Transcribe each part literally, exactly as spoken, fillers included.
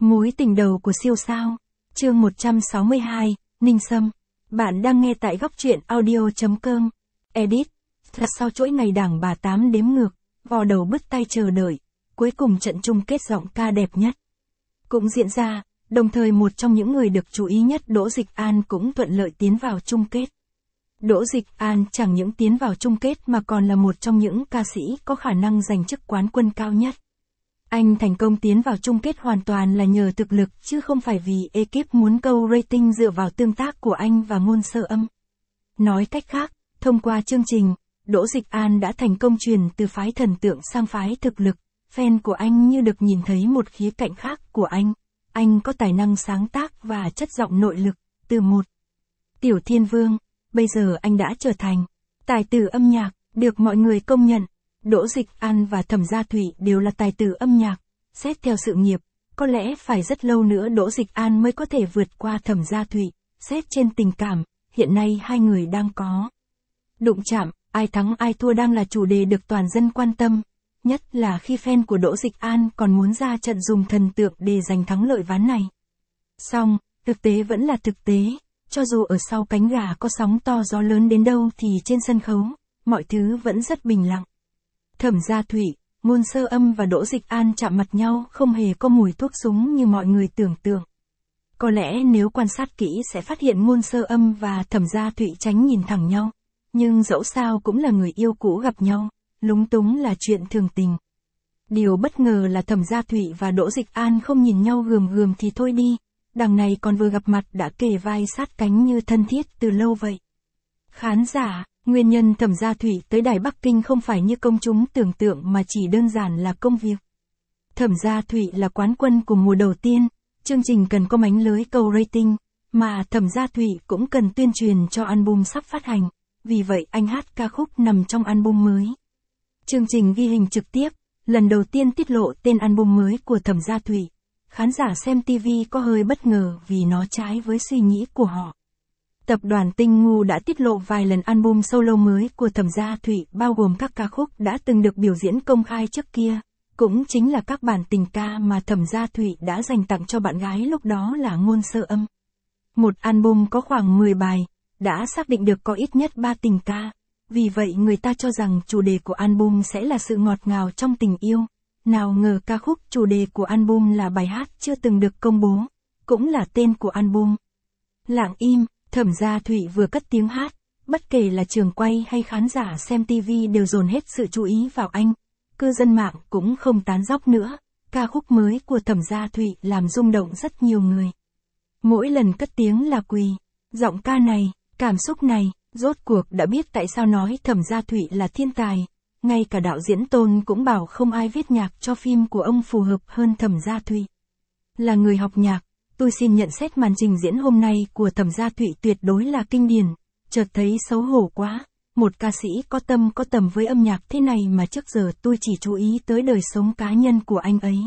Mối tình đầu của siêu sao. Chương một trăm sáu mươi hai, Ninh Sâm. Bạn đang nghe tại góc truyện audio.com. Edit. Thật sau chuỗi ngày đảng bà tám đếm ngược, vò đầu bứt tay chờ đợi, cuối cùng trận chung kết giọng ca đẹp nhất cũng diễn ra, đồng thời một trong những người được chú ý nhất Đỗ Dịch An cũng thuận lợi tiến vào chung kết. Đỗ Dịch An chẳng những tiến vào chung kết mà còn là một trong những ca sĩ có khả năng giành chức quán quân cao nhất. Anh thành công tiến vào chung kết hoàn toàn là nhờ thực lực chứ không phải vì ekip muốn câu rating dựa vào tương tác của anh và Ngôn Sơ Âm. Nói cách khác, thông qua chương trình, Đỗ Dịch An đã thành công truyền từ phái thần tượng sang phái thực lực, fan của anh như được nhìn thấy một khía cạnh khác của anh. Anh có tài năng sáng tác và chất giọng nội lực, từ một tiểu thiên vương, bây giờ anh đã trở thành tài tử âm nhạc, được mọi người công nhận. Đỗ Dịch An và Thẩm Gia Thụy đều là tài tử âm nhạc, xét theo sự nghiệp, có lẽ phải rất lâu nữa Đỗ Dịch An mới có thể vượt qua Thẩm Gia Thụy, xét trên tình cảm, hiện nay hai người đang có đụng chạm, ai thắng ai thua đang là chủ đề được toàn dân quan tâm, nhất là khi fan của Đỗ Dịch An còn muốn ra trận dùng thần tượng để giành thắng lợi ván này. Song, thực tế vẫn là thực tế, cho dù ở sau cánh gà có sóng to gió lớn đến đâu thì trên sân khấu, mọi thứ vẫn rất bình lặng. Thẩm Gia Thụy, Ngôn Sơ Âm và Đỗ Dịch An chạm mặt nhau không hề có mùi thuốc súng như mọi người tưởng tượng. Có lẽ nếu quan sát kỹ sẽ phát hiện Ngôn Sơ Âm và Thẩm Gia Thụy tránh nhìn thẳng nhau, nhưng dẫu sao cũng là người yêu cũ gặp nhau, lúng túng là chuyện thường tình. Điều bất ngờ là Thẩm Gia Thụy và Đỗ Dịch An không nhìn nhau gườm gườm thì thôi đi, đằng này còn vừa gặp mặt đã kề vai sát cánh như thân thiết từ lâu vậy. Khán giả, nguyên nhân Thẩm Gia Thụy tới Đài Bắc Kinh không phải như công chúng tưởng tượng mà chỉ đơn giản là công việc. Thẩm Gia Thụy là quán quân của mùa đầu tiên, chương trình cần có mánh lưới câu rating, mà Thẩm Gia Thụy cũng cần tuyên truyền cho album sắp phát hành, vì vậy anh hát ca khúc nằm trong album mới. Chương trình ghi hình trực tiếp, lần đầu tiên tiết lộ tên album mới của Thẩm Gia Thụy. Khán giả xem ti vi có hơi bất ngờ vì nó trái với suy nghĩ của họ. Tập đoàn Tinh Ngu đã tiết lộ vài lần album solo mới của Thẩm Gia Thụy bao gồm các ca khúc đã từng được biểu diễn công khai trước kia, cũng chính là các bản tình ca mà Thẩm Gia Thụy đã dành tặng cho bạn gái lúc đó là Ngôn Sơ Âm. Một album có khoảng mười bài, đã xác định được có ít nhất ba tình ca, vì vậy người ta cho rằng chủ đề của album sẽ là sự ngọt ngào trong tình yêu. Nào ngờ ca khúc chủ đề của album là bài hát chưa từng được công bố, cũng là tên của album. Lặng im, Thẩm Gia Thụy vừa cất tiếng hát, bất kể là trường quay hay khán giả xem ti vi đều dồn hết sự chú ý vào anh. Cư dân mạng cũng không tán dóc nữa, ca khúc mới của Thẩm Gia Thụy làm rung động rất nhiều người. Mỗi lần cất tiếng là quỳ, giọng ca này, cảm xúc này, rốt cuộc đã biết tại sao nói Thẩm Gia Thụy là thiên tài. Ngay cả đạo diễn Tôn cũng bảo không ai viết nhạc cho phim của ông phù hợp hơn Thẩm Gia Thụy. Là người học nhạc, tôi xin nhận xét màn trình diễn hôm nay của Thẩm Gia Thụy tuyệt đối là kinh điển, chợt thấy xấu hổ quá, một ca sĩ có tâm có tầm với âm nhạc thế này mà trước giờ tôi chỉ chú ý tới đời sống cá nhân của anh ấy.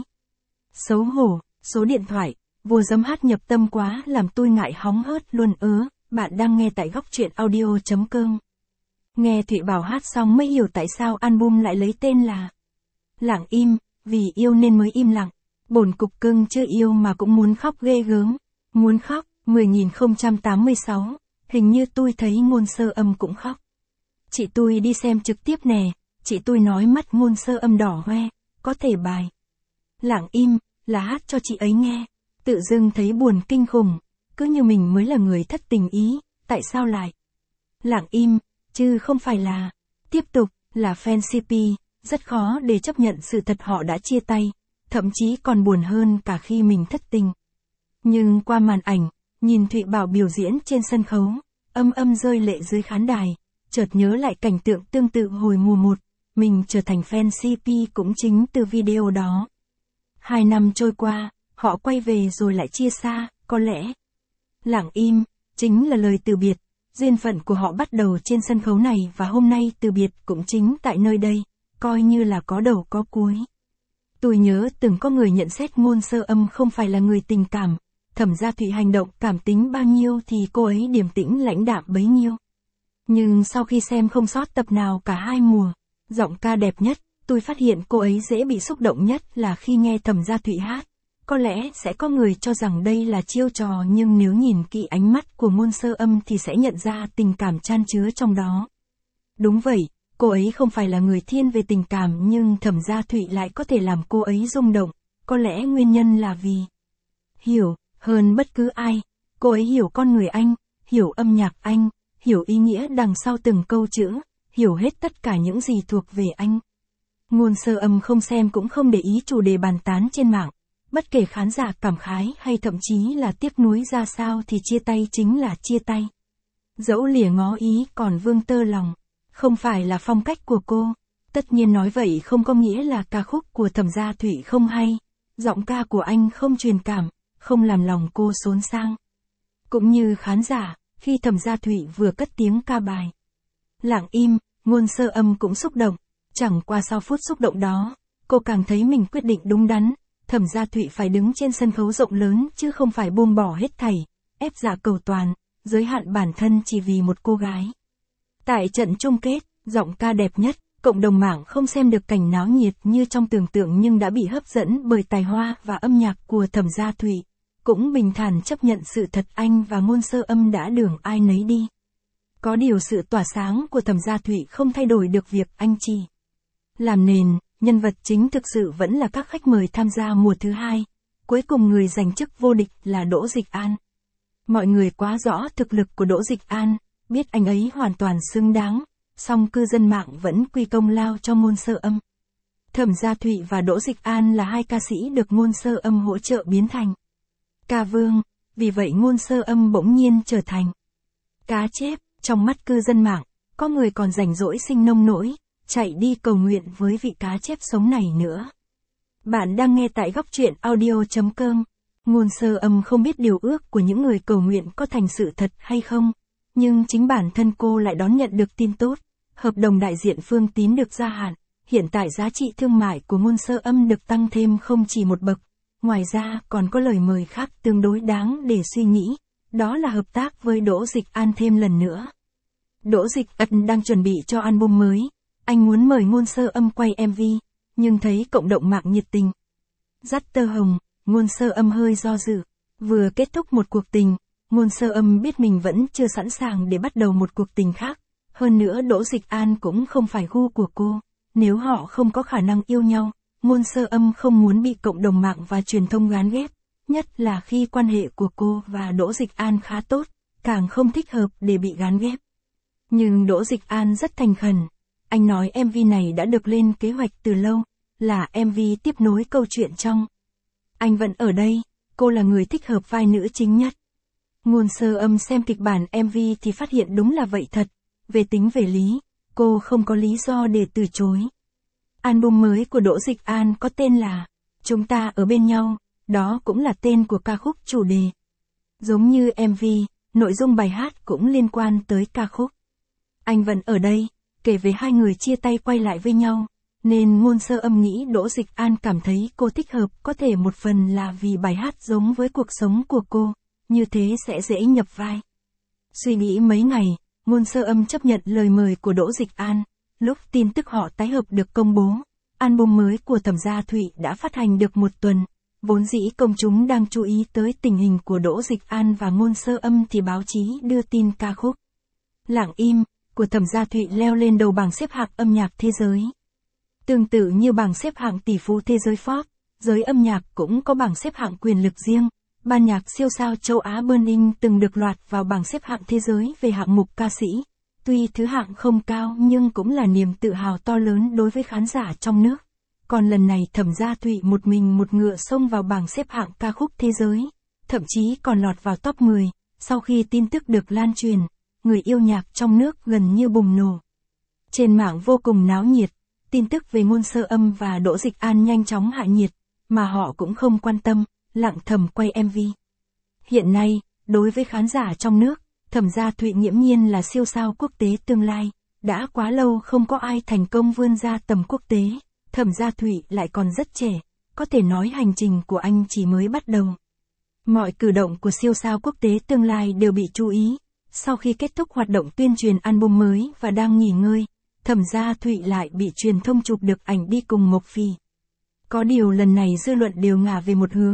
Xấu hổ, số điện thoại, vô dám hát nhập tâm quá làm tôi ngại hóng hớt luôn ớ, bạn đang nghe tại góc truyện audio.com. Nghe Thụy Bảo hát xong mới hiểu tại sao album lại lấy tên là Lặng im, vì yêu nên mới im lặng. Bổn cục cưng chưa yêu mà cũng muốn khóc ghê gớm. Muốn khóc, mười nghìn không trăm tám mươi sáu, hình như tôi thấy Ngôn Sơ Âm cũng khóc. Chị tôi đi xem trực tiếp nè, chị tôi nói mắt Ngôn Sơ Âm đỏ hoe, có thể bài Lặng im, là hát cho chị ấy nghe. Tự dưng thấy buồn kinh khủng, cứ như mình mới là người thất tình ý, tại sao lại lặng im, chứ không phải là. Tiếp tục, là fan xê pê, rất khó để chấp nhận sự thật họ đã chia tay, thậm chí còn buồn hơn cả khi mình thất tình. Nhưng qua màn ảnh, nhìn Thụy Bảo biểu diễn trên sân khấu, âm âm rơi lệ dưới khán đài, chợt nhớ lại cảnh tượng tương tự hồi mùa một, mình trở thành fan xê pê cũng chính từ video đó. Hai năm trôi qua, họ quay về rồi lại chia xa, có lẽ lặng im, chính là lời từ biệt. Duyên phận của họ bắt đầu trên sân khấu này và hôm nay từ biệt cũng chính tại nơi đây, coi như là có đầu có cuối. Tôi nhớ từng có người nhận xét Ngôn Sơ Âm không phải là người tình cảm, Thẩm Gia Thụy hành động cảm tính bao nhiêu thì cô ấy điềm tĩnh lãnh đạm bấy nhiêu. Nhưng sau khi xem không sót tập nào cả hai mùa, giọng ca đẹp nhất, tôi phát hiện cô ấy dễ bị xúc động nhất là khi nghe Thẩm Gia Thụy hát. Có lẽ sẽ có người cho rằng đây là chiêu trò, nhưng nếu nhìn kỹ ánh mắt của Ngôn Sơ Âm thì sẽ nhận ra tình cảm chan chứa trong đó. Đúng vậy, cô ấy không phải là người thiên về tình cảm, nhưng Thẩm Gia Thụy lại có thể làm cô ấy rung động. Có lẽ nguyên nhân là vì hiểu hơn bất cứ ai. Cô ấy hiểu con người anh, hiểu âm nhạc anh, hiểu ý nghĩa đằng sau từng câu chữ, hiểu hết tất cả những gì thuộc về anh. Ngôn Sơ Âm không xem cũng không để ý chủ đề bàn tán trên mạng. Bất kể khán giả cảm khái hay thậm chí là tiếc nuối ra sao thì chia tay chính là chia tay. Dẫu lìa ngó ý còn vương tơ lòng, không phải là phong cách của cô. Tất nhiên nói vậy không có nghĩa là ca khúc của Thẩm Gia Thụy không hay, giọng ca của anh không truyền cảm, không làm lòng cô xốn sang. Cũng như khán giả, khi Thẩm Gia Thụy vừa cất tiếng ca bài Lặng Im, Ngôn Sơ Âm cũng xúc động. Chẳng qua sau phút xúc động đó, cô càng thấy mình quyết định đúng đắn. Thẩm Gia Thụy phải đứng trên sân khấu rộng lớn chứ không phải buông bỏ hết thảy, ép dạ cầu toàn, giới hạn bản thân chỉ vì một cô gái. Tại trận chung kết, giọng ca đẹp nhất, cộng đồng mạng không xem được cảnh náo nhiệt như trong tưởng tượng nhưng đã bị hấp dẫn bởi tài hoa và âm nhạc của Thẩm Gia Thụy. Cũng bình thản chấp nhận sự thật anh và Ngôn Sơ Âm đã đường ai nấy đi. Có điều sự tỏa sáng của Thẩm Gia Thụy không thay đổi được việc anh chỉ làm nền, nhân vật chính thực sự vẫn là các khách mời tham gia mùa thứ hai. Cuối cùng người giành chức vô địch là Đỗ Dịch An. Mọi người quá rõ thực lực của Đỗ Dịch An, biết anh ấy hoàn toàn xứng đáng, song cư dân mạng vẫn quy công lao cho Ngôn Sơ Âm. Thẩm Gia Thụy và Đỗ Dịch An là hai ca sĩ được Ngôn Sơ Âm hỗ trợ biến thành ca vương, vì vậy Ngôn Sơ Âm bỗng nhiên trở thành cá chép trong mắt cư dân mạng. Có người còn rảnh rỗi sinh nông nỗi, chạy đi cầu nguyện với vị cá chép sống này nữa. Bạn đang nghe tại góc truyện audio chấm com. Ngôn Sơ Âm không biết điều ước của những người cầu nguyện có thành sự thật hay không, nhưng chính bản thân cô lại đón nhận được tin tốt. Hợp đồng đại diện Phương Tín được gia hạn, hiện tại giá trị thương mại của Ngôn Sơ Âm được tăng thêm không chỉ một bậc. Ngoài ra còn có lời mời khác tương đối đáng để suy nghĩ, đó là hợp tác với Đỗ Dịch An thêm lần nữa. Đỗ Dịch An đang chuẩn bị cho album mới, anh muốn mời Ngôn Sơ Âm quay em vê, nhưng thấy cộng đồng mạng nhiệt tình dắt tơ hồng, Ngôn Sơ Âm hơi do dự. Vừa kết thúc một cuộc tình, Ngôn Sơ Âm biết mình vẫn chưa sẵn sàng để bắt đầu một cuộc tình khác. Hơn nữa Đỗ Dịch An cũng không phải gu của cô, nếu họ không có khả năng yêu nhau, Ngôn Sơ Âm không muốn bị cộng đồng mạng và truyền thông gán ghép, nhất là khi quan hệ của cô và Đỗ Dịch An khá tốt, càng không thích hợp để bị gán ghép. Nhưng Đỗ Dịch An rất thành khẩn, anh nói em vê này đã được lên kế hoạch từ lâu, là em vê tiếp nối câu chuyện trong Anh Vẫn Ở Đây, cô là người thích hợp vai nữ chính nhất. Ngôn Sơ Âm xem kịch bản em vê thì phát hiện đúng là vậy thật, về tính về lý, cô không có lý do để từ chối. Album mới của Đỗ Dịch An có tên là Chúng Ta Ở Bên Nhau, đó cũng là tên của ca khúc chủ đề. Giống như em vê, nội dung bài hát cũng liên quan tới ca khúc. Anh Vẫn Ở Đây, kể về hai người chia tay quay lại với nhau, nên Ngôn Sơ Âm nghĩ Đỗ Dịch An cảm thấy cô thích hợp, có thể một phần là vì bài hát giống với cuộc sống của cô, như thế sẽ dễ nhập vai. Suy nghĩ mấy ngày, Ngôn Sơ Âm chấp nhận lời mời của Đỗ Dịch An. Lúc tin tức họ tái hợp được công bố, album mới của Thẩm Gia Thụy đã phát hành được một tuần. Vốn dĩ công chúng đang chú ý tới tình hình của Đỗ Dịch An và Ngôn Sơ Âm thì báo chí đưa tin ca khúc Lặng Im của Thẩm Gia Thụy leo lên đầu bảng xếp hạng âm nhạc thế giới. Tương tự như bảng xếp hạng tỷ phú thế giới Forbes, giới âm nhạc cũng có bảng xếp hạng quyền lực riêng. Ban nhạc siêu sao châu Á Burning từng được loạt vào bảng xếp hạng thế giới về hạng mục ca sĩ. Tuy thứ hạng không cao nhưng cũng là niềm tự hào to lớn đối với khán giả trong nước. Còn lần này Thẩm Gia Thụy một mình một ngựa xông vào bảng xếp hạng ca khúc thế giới, thậm chí còn lọt vào top mười, sau khi tin tức được lan truyền, người yêu nhạc trong nước gần như bùng nổ. Trên mạng vô cùng náo nhiệt, tin tức về Ngôn Sơ Âm và Đỗ Dịch An nhanh chóng hạ nhiệt, mà họ cũng không quan tâm, lặng thầm quay em vê. Hiện nay, đối với khán giả trong nước, Thẩm Gia Thụy nghiễm nhiên là siêu sao quốc tế tương lai, đã quá lâu không có ai thành công vươn ra tầm quốc tế, Thẩm Gia Thụy lại còn rất trẻ, có thể nói hành trình của anh chỉ mới bắt đầu. Mọi cử động của siêu sao quốc tế tương lai đều bị chú ý. Sau khi kết thúc hoạt động tuyên truyền album mới và đang nghỉ ngơi, Thẩm Gia Thụy lại bị truyền thông chụp được ảnh đi cùng Mộc Phì. Có điều lần này dư luận đều ngả về một hướng,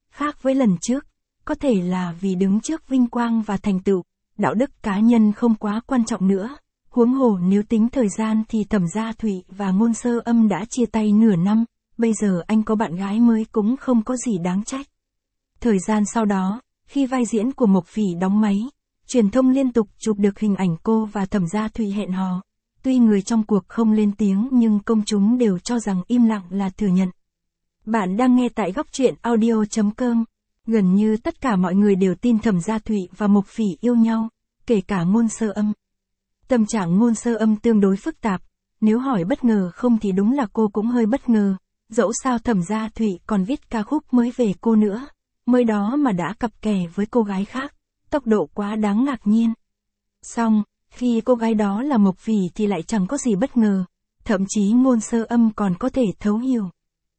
Khác với lần trước, có thể là vì đứng trước vinh quang và thành tựu, đạo đức cá nhân không quá quan trọng nữa. Huống hồ nếu tính thời gian thì Thẩm Gia Thụy và Ngôn Sơ Âm đã chia tay nửa năm, bây giờ anh có bạn gái mới cũng không có gì đáng trách. Thời gian sau đó, khi vai diễn của Mộc Phỉ đóng máy, truyền thông liên tục chụp được hình ảnh cô và Thẩm Gia Thụy hẹn hò. Tuy người trong cuộc không lên tiếng nhưng công chúng đều cho rằng im lặng là thừa nhận. Bạn đang nghe tại góc truyện audio chấm com. Gần như tất cả mọi người đều tin Thẩm Gia Thụy và Mộc Phỉ yêu nhau, kể cả Ngôn Sơ Âm. Tâm trạng Ngôn Sơ Âm tương đối phức tạp, nếu hỏi bất ngờ không thì đúng là cô cũng hơi bất ngờ, dẫu sao Thẩm Gia Thụy còn viết ca khúc mới về cô nữa, mới đó mà đã cặp kè với cô gái khác, tốc độ quá đáng ngạc nhiên. Xong, khi cô gái đó là Mộc Phỉ thì lại chẳng có gì bất ngờ, thậm chí Ngôn Sơ Âm còn có thể thấu hiểu.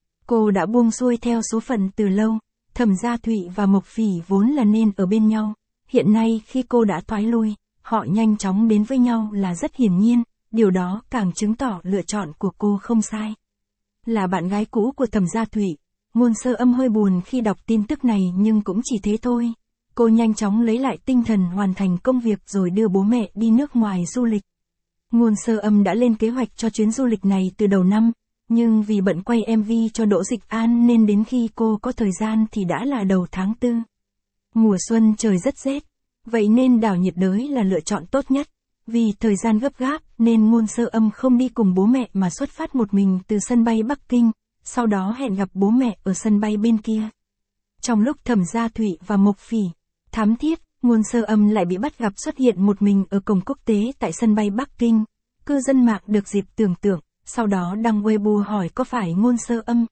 Cô đã buông xuôi theo số phận từ lâu, Thẩm Gia Thụy và Mộc Phỉ vốn là nên ở bên nhau, hiện nay khi cô đã thoái lui, họ nhanh chóng đến với nhau là rất hiển nhiên, điều đó càng chứng tỏ lựa chọn của cô không sai. Là bạn gái cũ của Thẩm Gia Thụy, Ngôn Sơ Âm hơi buồn khi đọc tin tức này nhưng cũng chỉ thế thôi. Cô nhanh chóng lấy lại tinh thần hoàn thành công việc rồi đưa bố mẹ đi nước ngoài du lịch. Ngôn Sơ Âm đã lên kế hoạch cho chuyến du lịch này từ đầu năm, nhưng vì bận quay em vê cho Đỗ Dịch An nên đến khi cô có thời gian thì đã là đầu tháng tư. Mùa xuân trời rất rét, vậy nên đảo nhiệt đới là lựa chọn tốt nhất. Vì thời gian gấp gáp nên Ngôn Sơ Âm không đi cùng bố mẹ mà xuất phát một mình từ sân bay Bắc Kinh, sau đó hẹn gặp bố mẹ ở sân bay bên kia. Trong lúc Thẩm Gia Thụy và Mộc Phỉ thám thiết, Ngôn Sơ Âm lại bị bắt gặp xuất hiện một mình ở cổng quốc tế tại sân bay Bắc Kinh. Cư dân mạng được dịp tưởng tượng, sau đó đăng Weibo hỏi có phải Ngôn Sơ Âm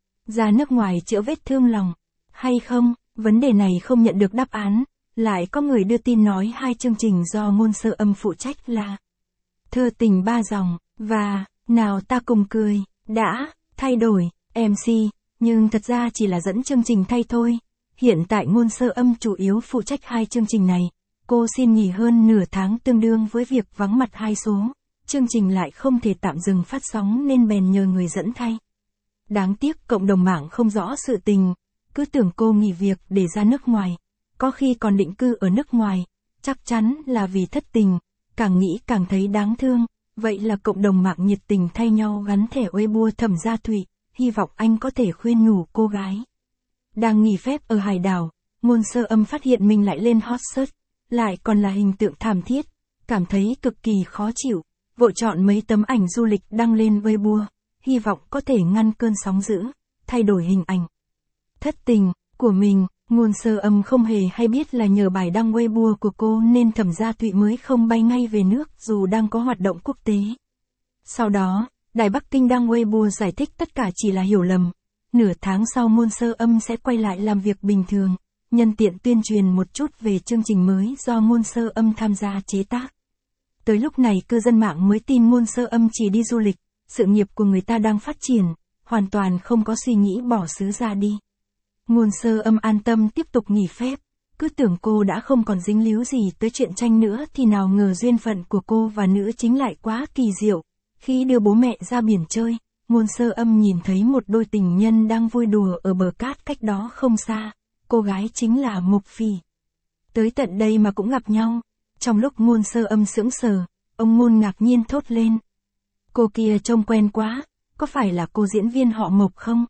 ra nước ngoài chữa vết thương lòng hay không. Vấn đề này không nhận được đáp án. Lại có người đưa tin nói hai chương trình do Ngôn Sơ Âm phụ trách là Thơ Tình Ba Dòng và Nào Ta Cùng Cười đã thay đổi em xê, nhưng thật ra chỉ là dẫn chương trình thay thôi. Hiện tại Ngôn Sơ Âm chủ yếu phụ trách hai chương trình này. Cô xin nghỉ hơn nửa tháng tương đương với việc vắng mặt hai số. Chương trình lại không thể tạm dừng phát sóng nên bèn nhờ người dẫn thay. Đáng tiếc cộng đồng mạng không rõ sự tình, cứ tưởng cô nghỉ việc để ra nước ngoài. Có khi còn định cư ở nước ngoài, chắc chắn là vì thất tình, càng nghĩ càng thấy đáng thương. Vậy là cộng đồng mạng nhiệt tình thay nhau gắn thẻ Weibo Thẩm Gia Thụy, hy vọng anh có thể khuyên nhủ cô gái. Đang nghỉ phép ở hải đảo, Ngôn Sơ Âm phát hiện mình lại lên hot search, lại còn là hình tượng thảm thiết, cảm thấy cực kỳ khó chịu, vội chọn mấy tấm ảnh du lịch đăng lên Weibo, hy vọng có thể ngăn cơn sóng dữ, thay đổi hình ảnh thất tình của mình. Ngôn Sơ Âm không hề hay biết là nhờ bài đăng Weibo của cô nên Thẩm Gia Thụy mới không bay ngay về nước dù đang có hoạt động quốc tế. Sau đó, Đài Bắc Kinh đăng Weibo giải thích tất cả chỉ là hiểu lầm. Nửa tháng sau Ngôn Sơ Âm sẽ quay lại làm việc bình thường, nhân tiện tuyên truyền một chút về chương trình mới do Ngôn Sơ Âm tham gia chế tác. Tới lúc này cư dân mạng mới tin Ngôn Sơ Âm chỉ đi du lịch, sự nghiệp của người ta đang phát triển, hoàn toàn không có suy nghĩ bỏ xứ ra đi. Ngôn Sơ Âm an tâm tiếp tục nghỉ phép, cứ tưởng cô đã không còn dính líu gì tới chuyện tranh nữa thì nào ngờ duyên phận của cô và nữ chính lại quá kỳ diệu. Khi đưa bố mẹ ra biển chơi, Ngôn Sơ Âm nhìn thấy một đôi tình nhân đang vui đùa ở bờ cát cách đó không xa, cô gái chính là Mộc Phỉ. Tới tận đây mà cũng gặp nhau. Trong lúc Ngôn Sơ Âm sững sờ, ông Ngôn ngạc nhiên thốt lên. Cô kia trông quen quá, có phải là cô diễn viên họ Mộc không?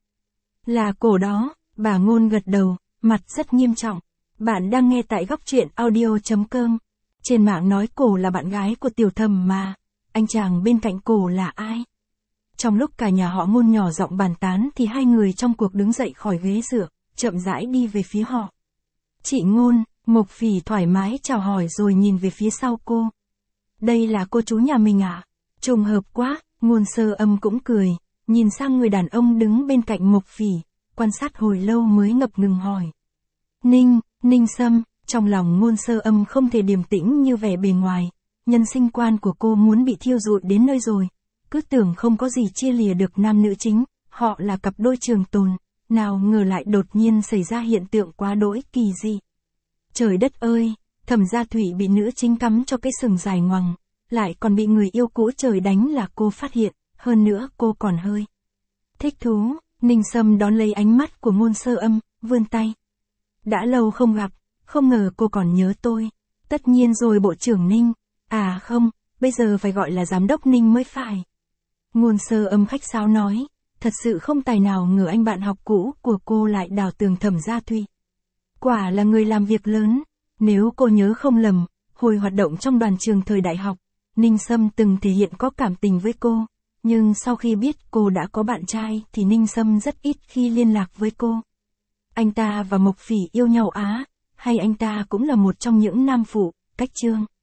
Là cô đó. Bà Ngôn gật đầu, mặt rất nghiêm trọng. Bạn đang nghe tại góc truyện audio chấm com. Trên mạng nói cổ là bạn gái của Tiểu Thẩm mà. Anh chàng bên cạnh cổ là ai? Trong lúc cả nhà họ Ngôn nhỏ giọng bàn tán thì hai người trong cuộc đứng dậy khỏi ghế dựa, chậm rãi đi về phía họ. Chị Ngôn, Mộc Phỉ thoải mái chào hỏi rồi nhìn về phía sau cô. Đây là cô chú nhà mình à? Trùng hợp quá. Ngôn Sơ Âm cũng cười, nhìn sang người đàn ông đứng bên cạnh Mộc Phỉ. Quan sát hồi lâu mới ngập ngừng hỏi. Ninh, Ninh Sâm, trong lòng Ngôn Sơ Âm không thể điềm tĩnh như vẻ bề ngoài. Nhân sinh quan của cô muốn bị thiêu rụi đến nơi rồi. Cứ tưởng không có gì chia lìa được nam nữ chính, họ là cặp đôi trường tồn. Nào ngờ lại đột nhiên xảy ra hiện tượng quá đỗi kỳ dị. Trời đất ơi, Thẩm Gia Thụy bị nữ chính cắm cho cái sừng dài ngoằng, lại còn bị người yêu cũ trời đánh là cô phát hiện, hơn nữa cô còn hơi thích thú. Ninh Sâm đón lấy ánh mắt của Ngôn Sơ Âm, vươn tay, Đã lâu không gặp, không ngờ cô còn nhớ tôi. Tất nhiên rồi bộ trưởng Ninh. À không, bây giờ phải gọi là giám đốc Ninh mới phải. Ngôn Sơ Âm khách sáo nói, thật sự không tài nào ngờ anh bạn học cũ của cô lại đào tường Thẩm Gia Thụy. Quả là người làm việc lớn. Nếu cô nhớ không lầm, hồi hoạt động trong đoàn trường thời đại học, Ninh Sâm từng thể hiện có cảm tình với cô. Nhưng sau khi biết cô đã có bạn trai thì Ninh Sâm rất ít khi liên lạc với cô. Anh ta và Mộc Phỉ yêu nhau á, hay anh ta cũng là một trong những nam phụ, cách chương.